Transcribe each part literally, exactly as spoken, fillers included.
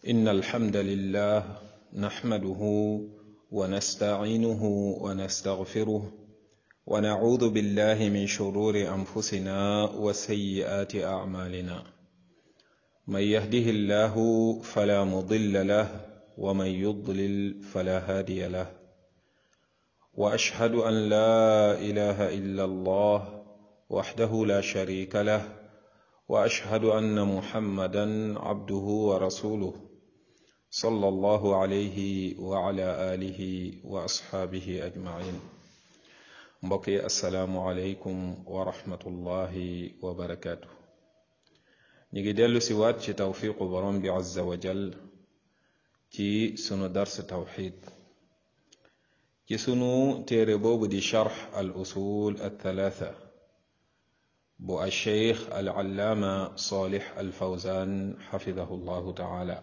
إن الحمد لله نحمده ونستعينه ونستغفره ونعوذ بالله من شرور أنفسنا وسيئات أعمالنا من يهده الله فلا مضل له ومن يضلل فلا هادي له وأشهد أن لا إله إلا الله وحده لا شريك له وأشهد أن محمدا عبده ورسوله صلى الله عليه وعلى آله وأصحابه أجمعين mbokki assalaamu aleykum wa rahmatullahi wa barakaatu. ñu ngi dellu si waat ci tawfiqu borom bi azza wa jal ci sunu dars tawxid ci sunu téere boobu di charx al usul al thalatha bu al cheikh al allaama salih al fawzan xafidahu llahu taala.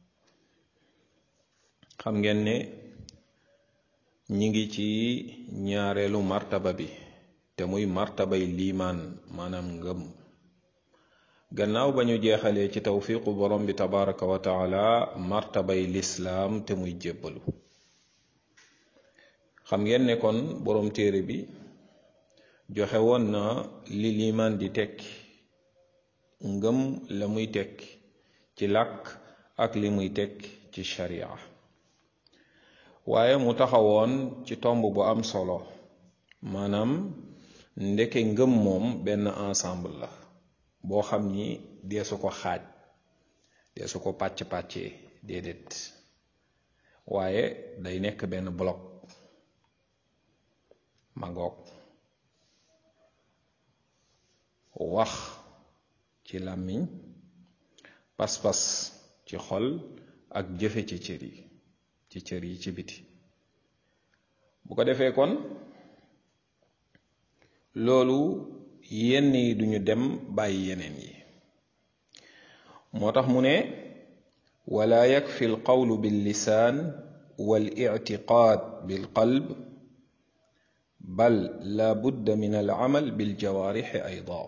xam ngeen ne ñi ngi ci ñaareelu martaba bi te muy martabay liimaan maanaam ngëm gannaaw ba ñu jeexalee ci tawfiqu borom bi tabaraka wa taala martabay lislaam te muy jébbalu. xam ngeen ne kon borom téere bi joxe woon na li liimaan di tekki ngëm la muy tekki ci làkk ak li muy tekki ci sharia, waaye mu taxawoon ci tomb bu am solo, maanaam ndeke ngëm moom benn ensemble la boo xam ni deesu ko xaaj deesu ko pàcc-pàccee déedéet, waaye day nekk benn bloc ma ngoog. wax ci làmmiñ, pas-pas ci xol ak jëfe ci cër yi ci cër yi ci biti. bu ko defee kon loolu yenn yi duñu dem bàyyi yeneen yi. moo tax mu ne wala yakfi al qawlu bil lisaan wal i'tiqaad bil qalb bal la budda min al amal bil jawaarixi ayda.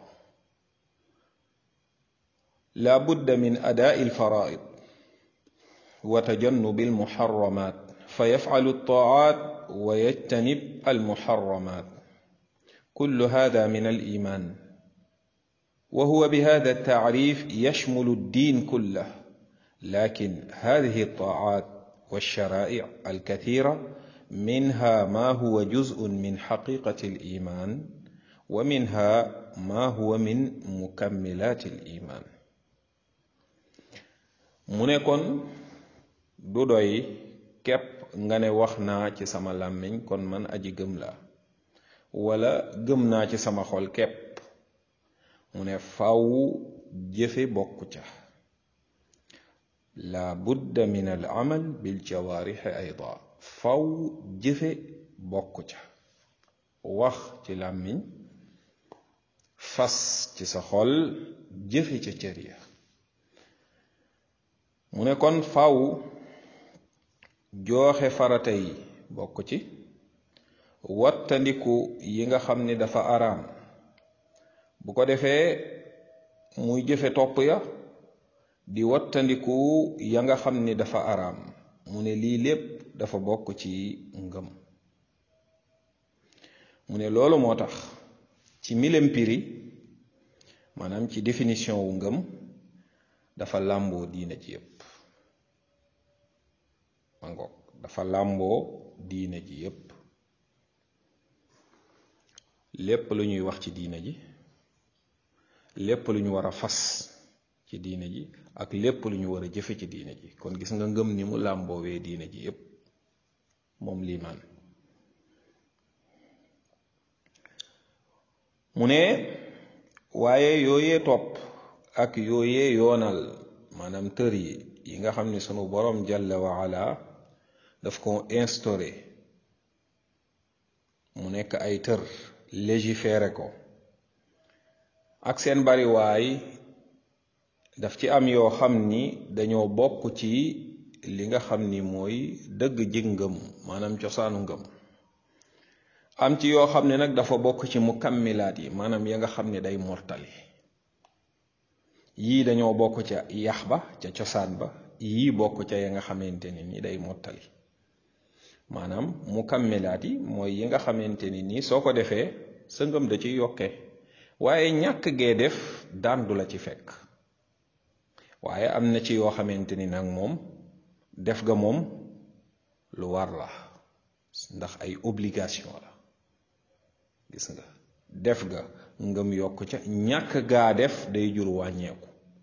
la budda min adaa'i al faraa'id wa tajannubi al muharramaat fa yaf'alu al taa'aat wa yajtanib al muharramaat. kullu haadaa min al iimaan wa huwa bi haadaa al ta'riif yashmulu ad diin kullahu, laakin haadihi al taa'aat wa sharaa'ic al kathiira minhaa maa huwa juz'un min xaqiiqati al iimaan wa minhaa maa huwa min mukammilaati al iimaan. mu ne kon du doy képp nga ne wax naa ci sama làmmiñ kon man aji gëm laa, wala gëm naa ci sama xol képp. mu ne faw jëfe bokku ca. la budda min al amal bil jawaarixi ayda, faw jëfe bokku ca. wax ci làmmiñ, fas ci sa xol, jëfe ca cër ya. mu ne kon faw jooxe farata yi bokk ci, wattandiku yi nga xam ni dafa araam, bu ko defee muy jëfe topp ya, di wattandiku ya nga xam ni dafa araam. mu ne lii lépp dafa bokk ci ngëm. mu ne loolu moo tax ci milempiri, maanaam ci définition wu ngëm, dafa làmboo diina ji yépp. ma ngoog dafa làmboo diina ji yépp. lépp lu ñuy wax ci diina ji, lépp lu ñu war a fas ci diina ji, ak lépp lu ñu war a jëfe ci diina ji. kon gis nga ngëm ni mu làmboowee diina ji yépp moom liimaan. mu ne waaye yooyee topp ak yooyee yoonal, maanaam tër yi yi nga xam ne sunu borom jalla wa ala daf ko instauré mu nekk ay tër, légiféré ko, ak seen bariwaay, daf ci am yoo xam ni dañoo bokk ci li nga xam ni mooy dëgg jig ngëm, maanaam cosaanu ngëm. am ci yoo xam ne nag dafa bokk ci mukammilaat yi, maanaam ya nga xam ne day mortali. yii dañoo bokk ca yax ba, ca cosaan ba, yii bokk ca ya nga xamante ni ni day mottali maanaam mukammilaat yi mooy yi nga xamante ni nii soo ko defee sa ngëm da ci yokkee waaye ñàkk gee def daan du la ci fekk waaye am na ci yoo xamante ni nag moom def ga moom lu war la ndax ay obligation la gis nga def ga ngëm yokk ca ñàkk gaa def day jur wàññeeku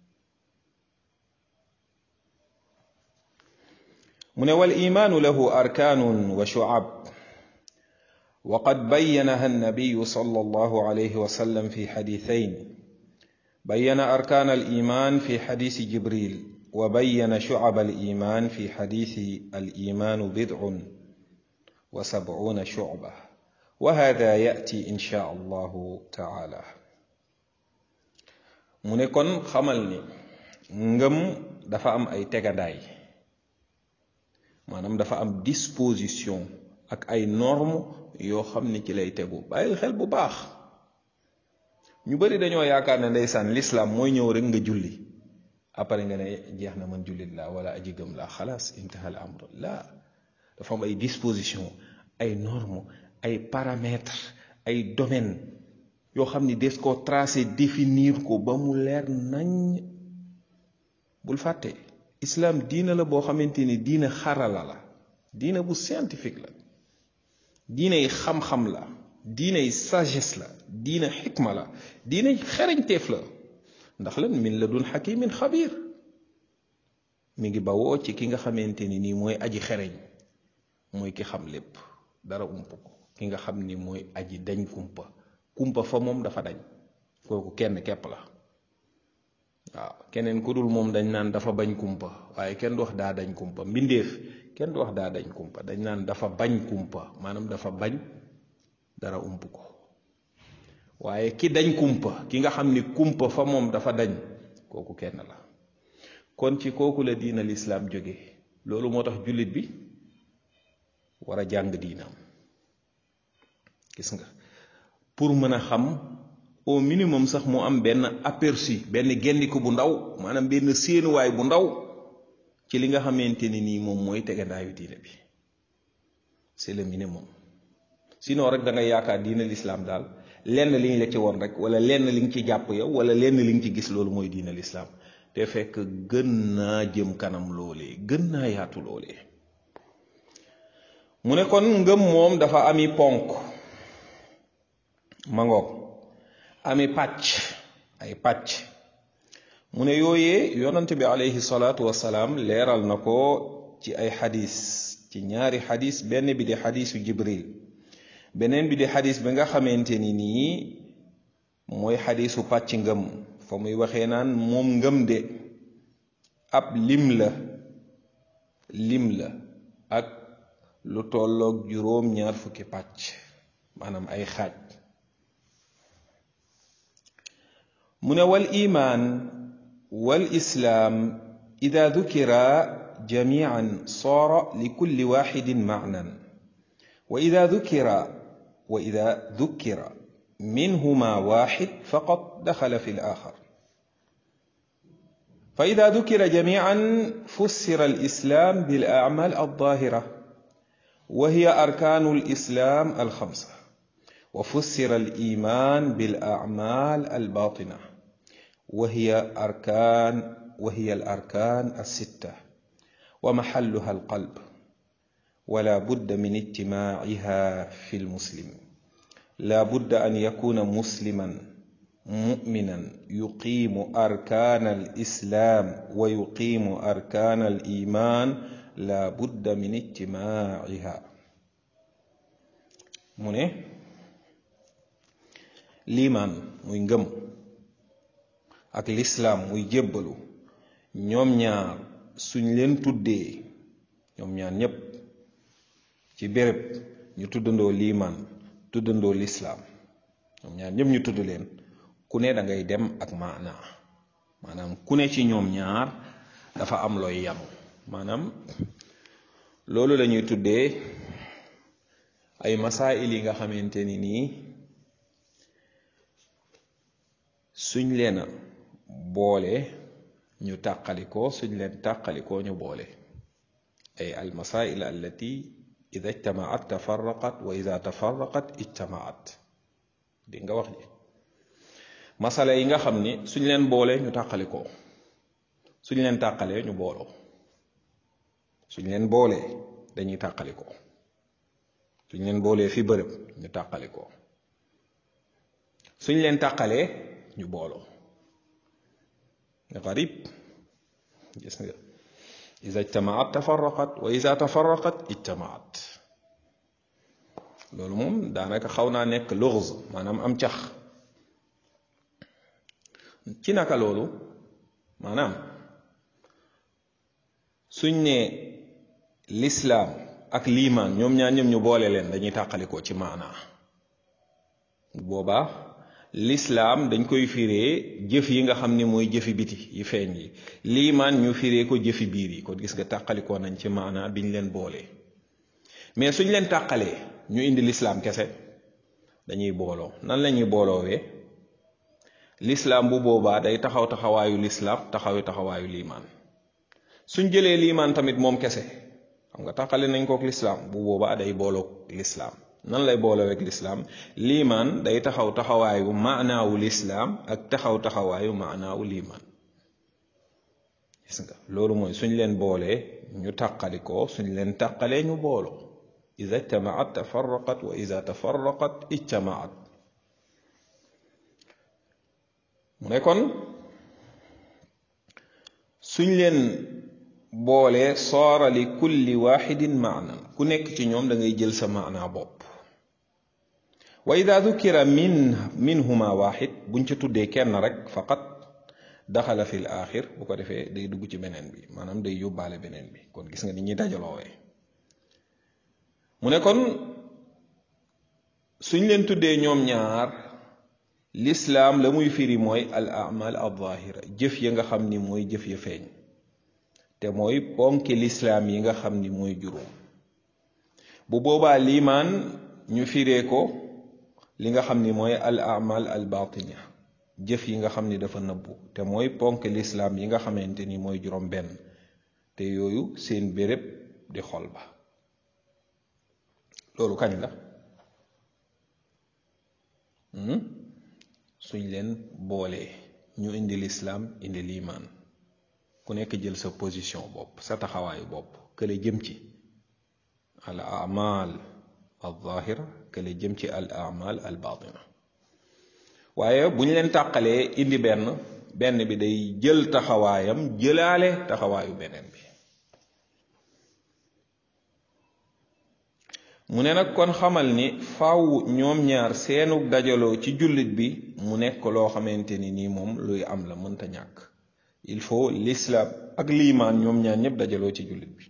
mu ne wal imaanu lahu arkaanun wa shu'ab وقد بينها النبي صلى الله عليه وسلم في حديثين بين أركان الإيمان في حديث جبريل وبين شعب الإيمان في حديث الإيمان بضع وسبعون شعبة وهذا يأتي إن شاء الله تعالى mu ne kon xamal ni ngëm dafa am ay tegandaay maanaam dafa am disposition ak ay norme yoo xam ni ci lay tegu bàyyil xel bu baax ñu bari dañoo yaakaar ne ndeysaan l'islam mooy ñëw rek nga julli après nga ne jeex na man jullit laa wala aji gëm laa xalaas intaha al amr laa dafa am ay disposition ay norme ay paramètres ay domaines yoo xam ni des koo tracé définir ko ba mu leer nañ bul fàtte islam diina la boo xamante ni diina xarala la diina bu scientifique la diina yi xam-xam la diina yi sagesse la diina xikma la diina yi xereñteef la ndax lan min la dun xakimin xabir mi ngi bawoo ci ki nga xamante ni nii mooy aji xereñ mooy ki xam lépp dara ump ko ki nga xam ni mooy aji dañ kumpa kumpa fa moom dafa dañ kooku kenn képp la waaw keneen ku dul moom dañ naan dafa bañ kumpa waaye kenn du wax daa dañ kumpa mbindeef kenn du wax daa dañ kumpa dañ naan dafa bañ kumpa maanaam dafa bañ dara ump ko waaye ki dañ kumpa ki nga xam ni kumpa fa moom dafa dañ kooku kenn la kon ci kooku la diina lislaam jóge loolu moo tax jullit bi war a jàng diinaam gis nga pour mën a xam au minimum sax mu am benn aperçu benn gendiku bu ndaw maanaam benn séenuwaay bu ndaw ci li nga xamante ni nii moom mooy tegandaayu diine bi c'est le minimum sinon rek da ngay yaakaar diine l'islam daal lenn li ñu la ci woon rek wala lenn li nga ci jàpp yow wala lenn li nga ci gis loolu mooy diine l'islam te fekk gën naa jëm kanam loolee gën naa yaatu loolee mu ne kon ngëm moom dafa ami ponk mangoog ami pàcc ay pàcc mu ne yooyee yonante bi alayhi salaatu wasalaam leeral na ko ci ay xadis ci ñaari xadis benn bi di xadisu jibril beneen bi di xadis bi nga xamante ni nii mooy xadisu pàcc ngëm fa muy waxee naan moom ngëm de ab lim la lim la ak lu tolloog juróom ñaar fukki pàcc maanaam ay xaaj mu ne wal iman wal islaam ida dukira jamian saara li kulli waxidin maanan wa ida dukira wa ida dukira minhuma waxid faqat daxala fi alaxar fa ida dukira jamian fussira alislaam bil acmaal aldaahira wa hiya arkaanu alislaam alxamsa wa fussira aliman bil acmaal albaatina وهي أركان وهي الأركان الستة ومحلها القلب ولا بد من اجتماعها في المسلم لا بد أن يكون مسلما مؤمنا يقيم أركان الإسلام ويقيم أركان الإيمان لا بد من اجتماعها mu ne liimaan muy ngëm ak lislaam muy jébbalu ñoom ñaar suñ leen tuddee ñoom ñaar ñépp ci béréb ñu tuddandoo liimaan tuddandoo lislaam ñoom ñaar ñépp ñu tudd leen ku ne da ngay dem ak maana maanaam ku ne ci ñoom ñaar dafa am looy yam maanaam loolu lañuy tuddee ay masaa'il yi nga xamante ni nii suñ leena boole ñu tàqalikoo suñ leen tàqalikoo ñu boole ay al masail allati ida ijtamaat tafarraqat wa ida tafarraqat ijtamaat di nga wax ji masala yi nga xam ni suñ leen boole ñu tàqalikoo suñ leen tàqalee ñu booloo suñ leen boolee dañuy tàqalikoo suñ leen boolee fi bërëb ñu tàqalikoo suñ leen tàqalee ñu booloo garib gis nga iza ijtamaat tafarraqat wa iza tafarraqat ijtamaat loolu moom daanaka xaw naa nekk lughz maanaam am cax ci naka loolu maanaam suñ ne lislaam ak liimaan ñoom ñaar ñoom ñu boole leen dañuy tàqalikoo ci maanaa boobaa lislaam dañ koy firee jëf yi nga xam ni mooy jëfi biti yi feeñ yi liimaan ñu firee ko jëfi biir yi kon gis nga tàqalikoo nañ ci maanaa biñ leen boolee mais suñ leen tàqalee ñu indi lislaam kese dañuy booloo nan la ñuy booloowee lislaam bu boobaa day taxaw taxawaayu lislaam taxawi taxawaayu liimaan suñ jëlee liimaan tamit moom kese xam nga tàqale nañ kook lislaam bu boobaa day booloog lislaam nan lay boolooweeg lislaam liimaan day taxaw taxawaayu maanaawu lislaam ak taxaw taxawaayu maanaawu liimaan gis nga loolu mooy suñ leen boolee ñu tàqalikoo suñ leen tàqalee ñu booloo iza ijtamaat tafarraqat wa iza tafarraqat ijtamaat mu ne kon suñ leen boolee soora li kulli waxidin maanan ku nekk ci ñoom da ngay jël sa maanaa bopp wa ida dukira min minhuma waxid buñ ca tuddee kenn rek faqat daxala fi l axir bu ko defee day dugg ci beneen bi maanaam day yóbbaale beneen bi kon gis nga ni ñuy dajaloowee mu ne kon suñ leen tuddee ñoom ñaar lislaam la muy firi mooy al amal al zahira jëf ya nga xam ni mooy jëf ya feeñ te mooy ponki lislaam yi nga xam ni mooy juróom bu boobaa liimaan ñu firee ko li nga xam ni mooy al amal al batina jëf yi nga xam ni dafa nëbbu te mooy ponki lislaam yi nga xamante ni mooy juróom benn te yooyu seen béréb di xol ba loolu kañ la suñ leen boolee ñu indi lislaam indi liimaan ku nekk jël sa position bopp sa taxawaayu bopp kële jëm ci al amal al zahira kële jëm ci al amal al batina waaye bu ñu leen tàqalee indi benn benn bi day jël taxawaayam jëlaale taxawaayu beneen bi mu ne nag kon xamal ni faaw ñoom ñaar seenu dajaloo ci jullit bi mu nekk loo xamante ni nii moom luy am la mënta ñàkk il faut l'islam ak liimaan ñoom ñaar ñëpp dajaloo ci jullit bi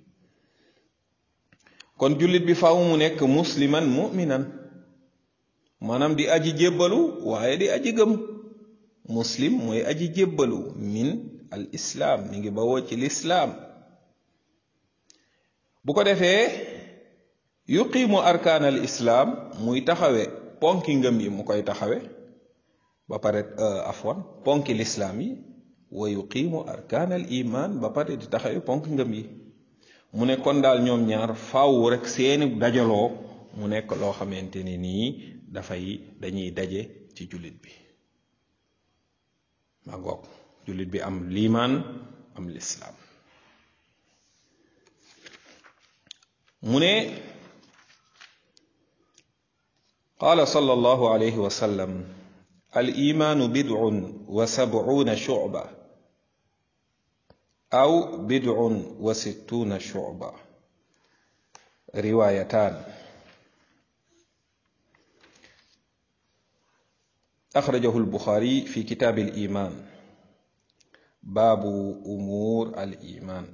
kon jullit bi faaw mu nekk musliman mu'minan maanaam di aji jébbalu waaye di aji gëm muslim mooy aji jébbalu min al islaam mi ngi bawoo ci lislaam bu ko defee yuqimu arkaan al islaam muy taxawe ponki ngëm yi mu koy taxawe ba pare afwan ponki lislaam yi wa yuqimu arkaan al iman ba pare di taxawe ponki ngëm yi mu ne kon daal ñoom ñaar faaw rek seeni dajaloo mu nekk loo xamante ni nii dafay dañuy daje ci jullit bi ma ngoog jullit bi am liimaan am lislaam mu ne qaala sallallahu alayhi wa sallam al imaanu bid'un wa sab'una shu'ba aw bid'un wa sittuna shu'ba riwaayataan axrajahu al-Buxaari fi kitaab al-iimaan baabu umuur al-iimaan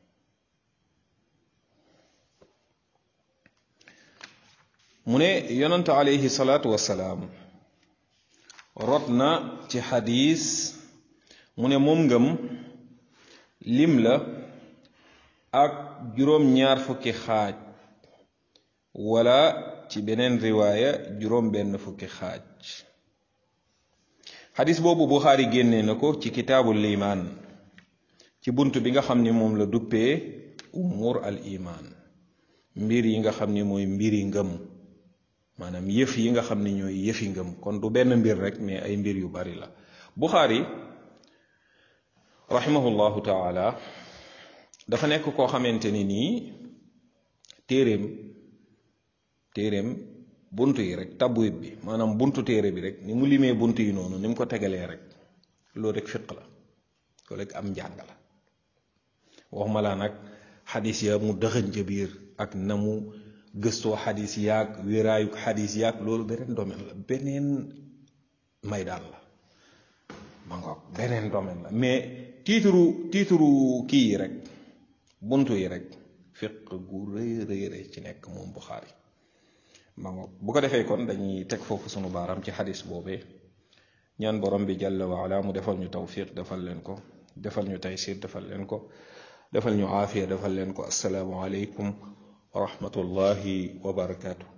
mu ne yonantu alayhi salaatu wassalaam rot na ci xadiis mu ne moom ngëm lim la ak juróom-ñaar fukki xaaj wala ci beneen riwaaya juróom benn fukki xaaj xadis boobu Buxaari génnee na ko ci kitaabul liimaan ci bunt bi nga xam ni moom la duppee umur al iman, mbir yi nga xam ni mooy mbiri ngëm, maanaam yëf yi nga xam ni ñooy yëfi ngëm. kon du benn mbir rek mais ay mbir yu bari la. Buxaari rahimahullahu taala dafa nekk koo xamante ni nii téeréem téeréem bunt yi rek tabwib bi maanaam buntu téere bi rek ni mu limee bunt yi noonu ni mu ko tegalee rek loolu rek fiq la, loolu rek am njàng la. waxuma laa nag xadis ya mu dëxëñ ca biir ak na mu gëstoo xadis yaag wéraayu xadis yaag loolu beneen domaine la, beneen maydaan la ma ngoog, beneen domaine la. mais tiituru tiituru kii yi rek buntu yi rek fiq gu rëy rëy rëy ci nekk moom Buxaari ma ngoog. bu ko defee kon dañuy teg foofu sunu baaraam ci xadis boobee, ñaan borom bi jalla wa ala mu defal ñu tawfiq defal leen ko, defal ñu taysir defal leen ko, defal ñu aafiya defal leen ko. assalaamu aleykum wa rahmatullahi wa barakaatu.